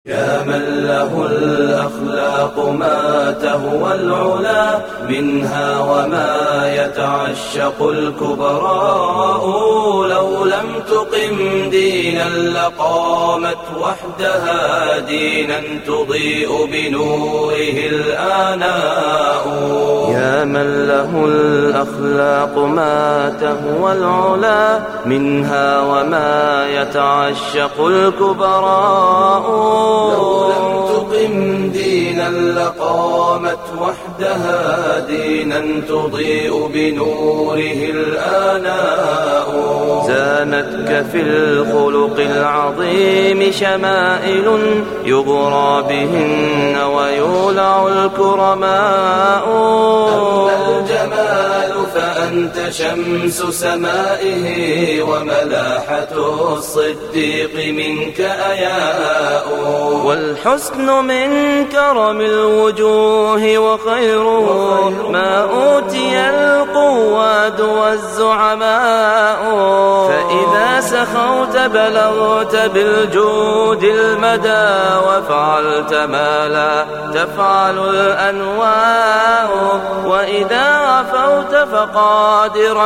يا من له الأخلاق ما تهوى العلا منها وما يتعشق الكبراء لو لم تقم دينا لقامت وحدها دينا تضيء بنوره الآناء. يا من له الأخلاق ما تهوى العلا منها وما يتعشق الكبراء لو لم تقم دينا لقامت وحدها دينا تضيء بنوره الآناء. زانتك في الخلق العظيم شمائل يغرى بهن ويولع الكرماء. أما الجمال فأنت شمس سمائه وملاحة الصديق منك أياء. والحسن من كرم الوجوه وخيره ما أوتي القواد والزعماء. فإذا سخوت بلغت بالجود المدى وفعلت ما لا تفعل الأنواء. وإذا عفوت فقادرا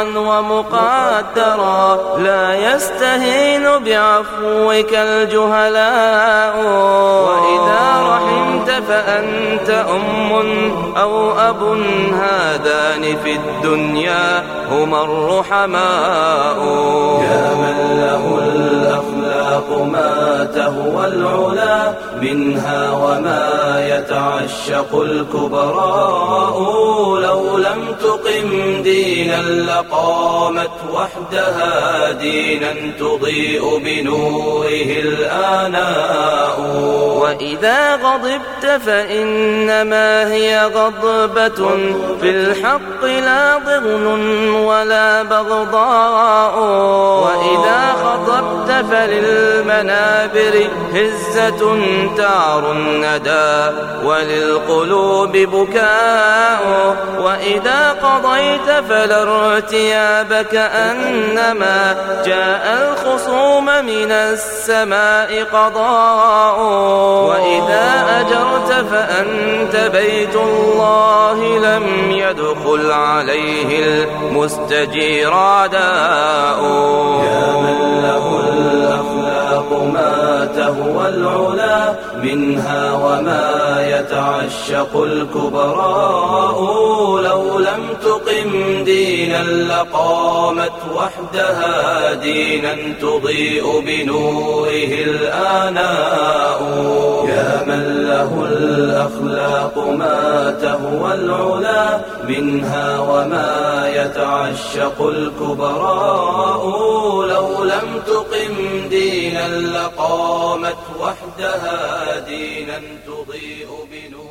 ومقدرا لا يستهين بعفوك الجهلاء. وإذا رحمت فأنت أم أو أب هذان في الدنيا هما الرحماء. يا من له الأخلاق ما تهوى العلا منها وما يتعشق الكبراء لو لم تقم دينا لقامت وحدها دينا تضيء بنوره الآناء. وإذا غضبت فإنما هي غضبة في الحق لا ضغن ولا بغضاء. وإذا خطبت فللمنابر هزة تعر الندى وللقلوب بكاء. وإذا قضيت فلا ارتياب كأنما جاء الخصوم من السماء قضاء. وإذا أجرت فأنت بيت الله لم يدخل عليه المستجير عداء. يا من له الأخلاق ما تهوى العلا منها وما يتعشق الكبراء لو لم تقم دينا لقامت وحدها دينا تضيء بنوره الآناء. يا من له الأخلاق ما تهوى العلا منها وما يتعشق الكبراء لو لم تقم دينا لقامت وحدها دينا تضيء بنوره